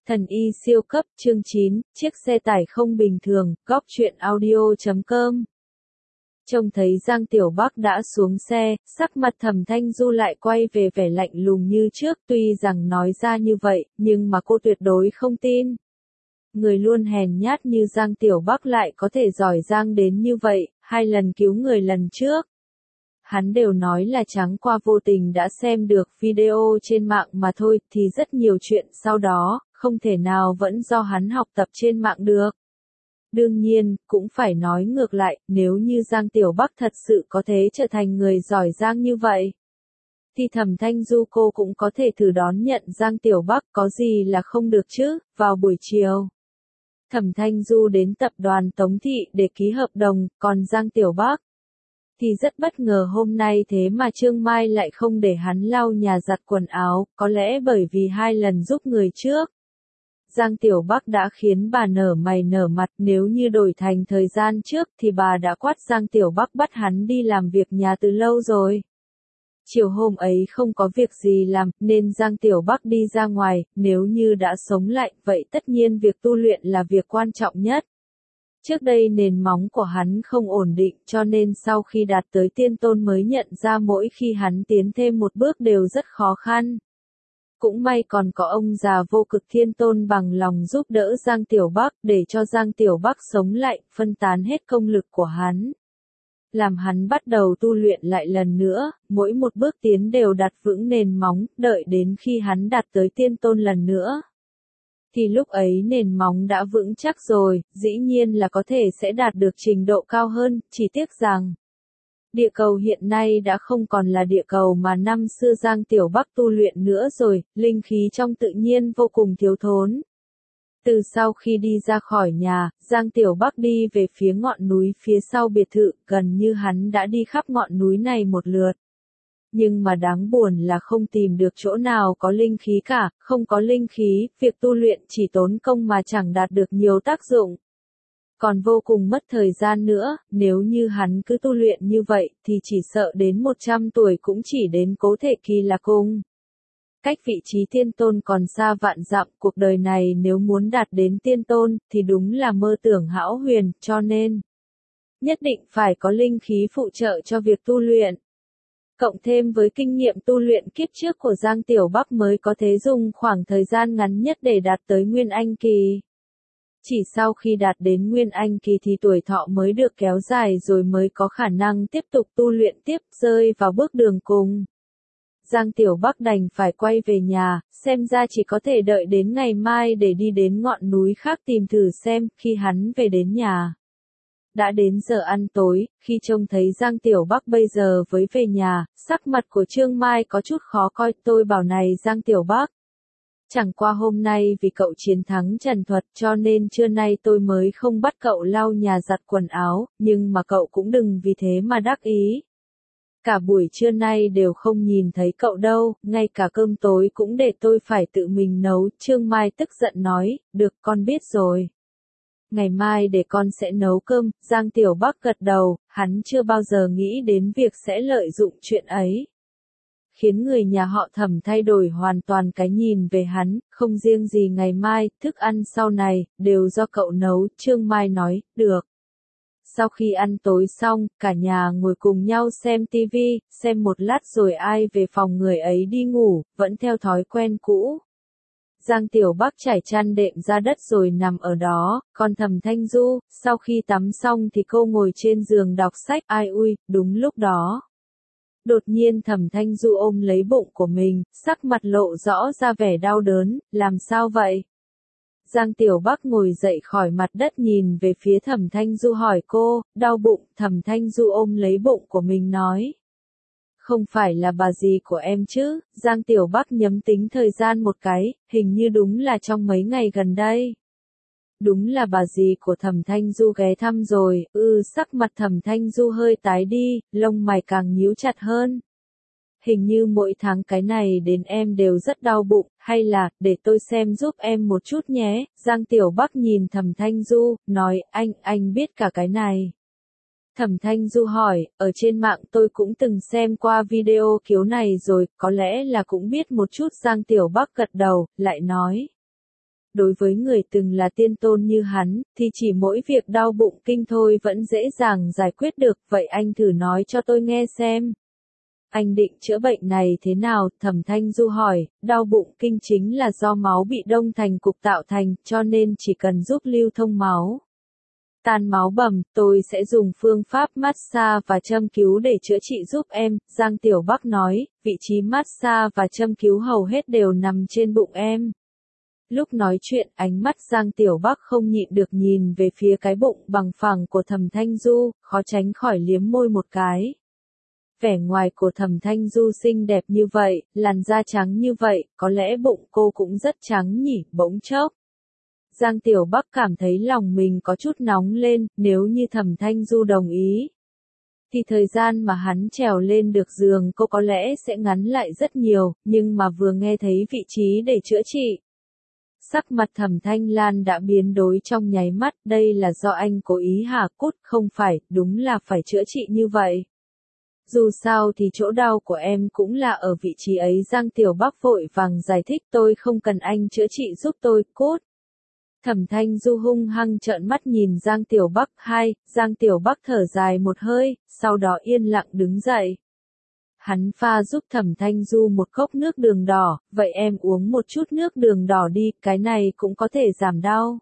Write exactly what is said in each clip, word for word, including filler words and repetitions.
Thần y siêu cấp chương chín, chiếc xe tải không bình thường, góc truyện audio chấm com. Trông thấy Giang Tiểu Bắc đã xuống xe, sắc mặt Thẩm Thanh Du lại quay về vẻ lạnh lùng như trước, tuy rằng nói ra như vậy, nhưng mà cô tuyệt đối không tin. Người luôn hèn nhát như Giang Tiểu Bắc lại có thể giỏi giang đến như vậy, hai lần cứu người lần trước. Hắn đều nói là chẳng qua vô tình đã xem được video trên mạng mà thôi, thì rất nhiều chuyện sau đó, không thể nào vẫn do hắn học tập trên mạng được. Đương nhiên, cũng phải nói ngược lại, nếu như Giang Tiểu Bắc thật sự có thể trở thành người giỏi giang như vậy, thì Thẩm Thanh Du cô cũng có thể thử đón nhận Giang Tiểu Bắc, có gì là không được chứ. Vào buổi chiều, Thẩm Thanh Du đến tập đoàn Tống Thị để ký hợp đồng, còn Giang Tiểu Bắc thì rất bất ngờ hôm nay thế mà Trương Mai lại không để hắn lau nhà giặt quần áo, có lẽ bởi vì hai lần giúp người trước, Giang Tiểu Bắc đã khiến bà nở mày nở mặt, nếu như đổi thành thời gian trước thì bà đã quát Giang Tiểu Bắc bắt hắn đi làm việc nhà từ lâu rồi. Chiều hôm ấy không có việc gì làm, nên Giang Tiểu Bắc đi ra ngoài, nếu như đã sống lại, vậy tất nhiên việc tu luyện là việc quan trọng nhất. Trước đây nền móng của hắn không ổn định, cho nên sau khi đạt tới tiên tôn mới nhận ra mỗi khi hắn tiến thêm một bước đều rất khó khăn. Cũng may còn có ông già vô cực thiên tôn bằng lòng giúp đỡ Giang Tiểu Bắc, để cho Giang Tiểu Bắc sống lại, phân tán hết công lực của hắn. Làm hắn bắt đầu tu luyện lại lần nữa, mỗi một bước tiến đều đặt vững nền móng, đợi đến khi hắn đạt tới tiên tôn lần nữa. Thì lúc ấy nền móng đã vững chắc rồi, dĩ nhiên là có thể sẽ đạt được trình độ cao hơn, chỉ tiếc rằng địa cầu hiện nay đã không còn là địa cầu mà năm xưa Giang Tiểu Bắc tu luyện nữa rồi, linh khí trong tự nhiên vô cùng thiếu thốn. Từ sau khi đi ra khỏi nhà, Giang Tiểu Bắc đi về phía ngọn núi phía sau biệt thự, gần như hắn đã đi khắp ngọn núi này một lượt. Nhưng mà đáng buồn là không tìm được chỗ nào có linh khí cả, không có linh khí, việc tu luyện chỉ tốn công mà chẳng đạt được nhiều tác dụng. Còn vô cùng mất thời gian nữa, nếu như hắn cứ tu luyện như vậy thì chỉ sợ đến một trăm tuổi cũng chỉ đến cố thể kỳ là cùng. Cách vị trí tiên tôn còn xa vạn dặm, cuộc đời này nếu muốn đạt đến tiên tôn thì đúng là mơ tưởng hão huyền, cho nên nhất định phải có linh khí phụ trợ cho việc tu luyện. Cộng thêm với kinh nghiệm tu luyện kiếp trước của Giang Tiểu Bắc mới có thể dùng khoảng thời gian ngắn nhất để đạt tới Nguyên Anh Kỳ. Chỉ sau khi đạt đến Nguyên Anh Kỳ thì tuổi thọ mới được kéo dài rồi mới có khả năng tiếp tục tu luyện tiếp, rơi vào bước đường cùng. Giang Tiểu Bắc đành phải quay về nhà, xem ra chỉ có thể đợi đến ngày mai để đi đến ngọn núi khác tìm thử xem. Khi hắn về đến nhà, đã đến giờ ăn tối, khi trông thấy Giang Tiểu Bắc bây giờ với về nhà, sắc mặt của Trương Mai có chút khó coi. Tôi bảo này Giang Tiểu Bắc, chẳng qua hôm nay vì cậu chiến thắng Trần Thuật cho nên trưa nay tôi mới không bắt cậu lau nhà giặt quần áo, nhưng mà cậu cũng đừng vì thế mà đắc ý. Cả buổi trưa nay đều không nhìn thấy cậu đâu, ngay cả cơm tối cũng để tôi phải tự mình nấu. Trương Mai tức giận nói, được con biết rồi. Ngày mai để con sẽ nấu cơm. Giang Tiểu Bắc gật đầu, hắn chưa bao giờ nghĩ đến việc sẽ lợi dụng chuyện ấy. Khiến người nhà họ Thẩm thay đổi hoàn toàn cái nhìn về hắn, không riêng gì ngày mai, thức ăn sau này, đều do cậu nấu. Trương Mai nói, được. Sau khi ăn tối xong, cả nhà ngồi cùng nhau xem tivi, xem một lát rồi ai về phòng người ấy đi ngủ, vẫn theo thói quen cũ. Giang Tiểu Bắc trải chăn đệm ra đất rồi nằm ở đó, còn Thẩm Thanh Du, sau khi tắm xong thì cô ngồi trên giường đọc sách. Ai ui, đúng lúc đó. Đột nhiên Thẩm Thanh Du ôm lấy bụng của mình, sắc mặt lộ rõ ra vẻ đau đớn, làm sao vậy? Giang Tiểu Bắc ngồi dậy khỏi mặt đất nhìn về phía Thẩm Thanh Du hỏi cô, đau bụng. Thẩm Thanh Du ôm lấy bụng của mình nói, không phải là bà dì của em chứ? Giang Tiểu Bắc nhấm tính thời gian một cái, hình như đúng là trong mấy ngày gần đây. Đúng là bà dì của Thẩm Thanh Du ghé thăm rồi. Ừ, sắc mặt Thẩm Thanh Du hơi tái đi, lông mày càng nhíu chặt hơn. Hình như mỗi tháng cái này đến em đều rất đau bụng, hay là, để tôi xem giúp em một chút nhé. Giang Tiểu Bắc nhìn Thẩm Thanh Du, nói, anh, anh biết cả cái này. Thẩm Thanh Du hỏi, ở trên mạng tôi cũng từng xem qua video kiểu này rồi, có lẽ là cũng biết một chút. Giang Tiểu Bắc gật đầu, lại nói, đối với người từng là tiên tôn như hắn, thì chỉ mỗi việc đau bụng kinh thôi vẫn dễ dàng giải quyết được, vậy anh thử nói cho tôi nghe xem. Anh định chữa bệnh này thế nào? Thẩm Thanh Du hỏi, đau bụng kinh chính là do máu bị đông thành cục tạo thành, cho nên chỉ cần giúp lưu thông máu. Tan máu bầm, tôi sẽ dùng phương pháp massage và châm cứu để chữa trị giúp em, Giang Tiểu Bắc nói, vị trí massage và châm cứu hầu hết đều nằm trên bụng em. Lúc nói chuyện, ánh mắt Giang Tiểu Bắc không nhịn được nhìn về phía cái bụng bằng phẳng của Thẩm Thanh Du, khó tránh khỏi liếm môi một cái. Vẻ ngoài của Thẩm Thanh Du xinh đẹp như vậy, làn da trắng như vậy, có lẽ bụng cô cũng rất trắng nhỉ, bỗng chốc. Giang Tiểu Bắc cảm thấy lòng mình có chút nóng lên, nếu như Thẩm Thanh Du đồng ý. Thì thời gian mà hắn trèo lên được giường cô có lẽ sẽ ngắn lại rất nhiều, nhưng mà vừa nghe thấy vị trí để chữa trị. Sắc mặt Thẩm Thanh Lan đã biến đổi trong nháy mắt, đây là do anh cố ý hả cút, không phải, đúng là phải chữa trị như vậy. Dù sao thì chỗ đau của em cũng là ở vị trí ấy, Giang Tiểu Bắc vội vàng giải thích, tôi không cần anh chữa trị giúp tôi, cút. Thẩm Thanh Du hung hăng trợn mắt nhìn Giang Tiểu Bắc. Hai, Giang Tiểu Bắc thở dài một hơi, sau đó yên lặng đứng dậy. Hắn pha giúp Thẩm Thanh Du một cốc nước đường đỏ, vậy em uống một chút nước đường đỏ đi, cái này cũng có thể giảm đau.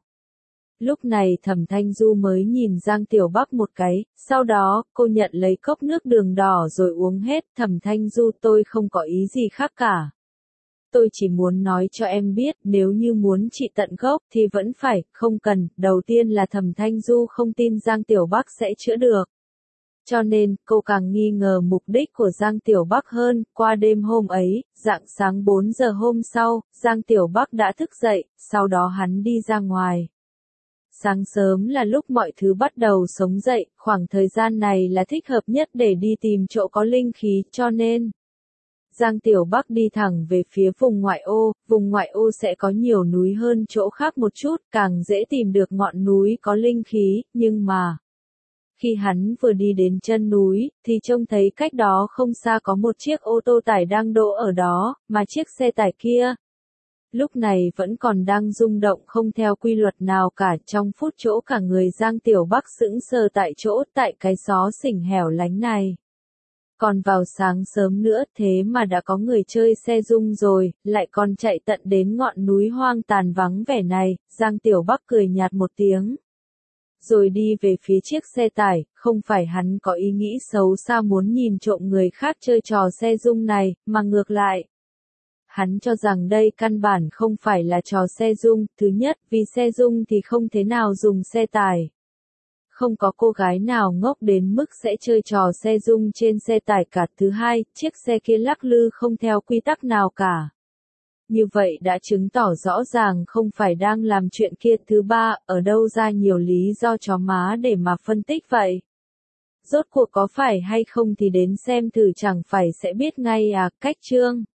Lúc này Thẩm Thanh Du mới nhìn Giang Tiểu Bắc một cái, sau đó, cô nhận lấy cốc nước đường đỏ rồi uống hết. Thẩm Thanh Du, tôi không có ý gì khác cả. Tôi chỉ muốn nói cho em biết, nếu như muốn trị tận gốc thì vẫn phải, không cần, đầu tiên là Thẩm Thanh Du không tin Giang Tiểu Bắc sẽ chữa được. Cho nên, cô càng nghi ngờ mục đích của Giang Tiểu Bắc hơn. Qua đêm hôm ấy, rạng sáng bốn giờ hôm sau, Giang Tiểu Bắc đã thức dậy, sau đó hắn đi ra ngoài. Sáng sớm là lúc mọi thứ bắt đầu sống dậy, khoảng thời gian này là thích hợp nhất để đi tìm chỗ có linh khí, cho nên Giang Tiểu Bắc đi thẳng về phía vùng ngoại ô, vùng ngoại ô sẽ có nhiều núi hơn chỗ khác một chút, càng dễ tìm được ngọn núi có linh khí, nhưng mà khi hắn vừa đi đến chân núi, thì trông thấy cách đó không xa có một chiếc ô tô tải đang đỗ ở đó, mà chiếc xe tải kia lúc này vẫn còn đang rung động không theo quy luật nào cả. Trong phút chỗ cả người Giang Tiểu Bắc sững sờ tại chỗ, tại cái xó xỉnh hẻo lánh này. Còn vào sáng sớm nữa thế mà đã có người chơi xe rung rồi, lại còn chạy tận đến ngọn núi hoang tàn vắng vẻ này. Giang Tiểu Bắc cười nhạt một tiếng, rồi đi về phía chiếc xe tải. Không phải hắn có ý nghĩ xấu xa muốn nhìn trộm người khác chơi trò xe rung này, mà ngược lại. Hắn cho rằng đây căn bản không phải là trò xe rung, thứ nhất, vì xe rung thì không thế nào dùng xe tải. Không có cô gái nào ngốc đến mức sẽ chơi trò xe rung trên xe tải cả. Thứ hai, chiếc xe kia lắc lư không theo quy tắc nào cả. Như vậy đã chứng tỏ rõ ràng không phải đang làm chuyện kia. Thứ ba, ở đâu ra nhiều lý do chó má để mà phân tích vậy? Rốt cuộc có phải hay không thì đến xem thử chẳng phải sẽ biết ngay à. Cách chương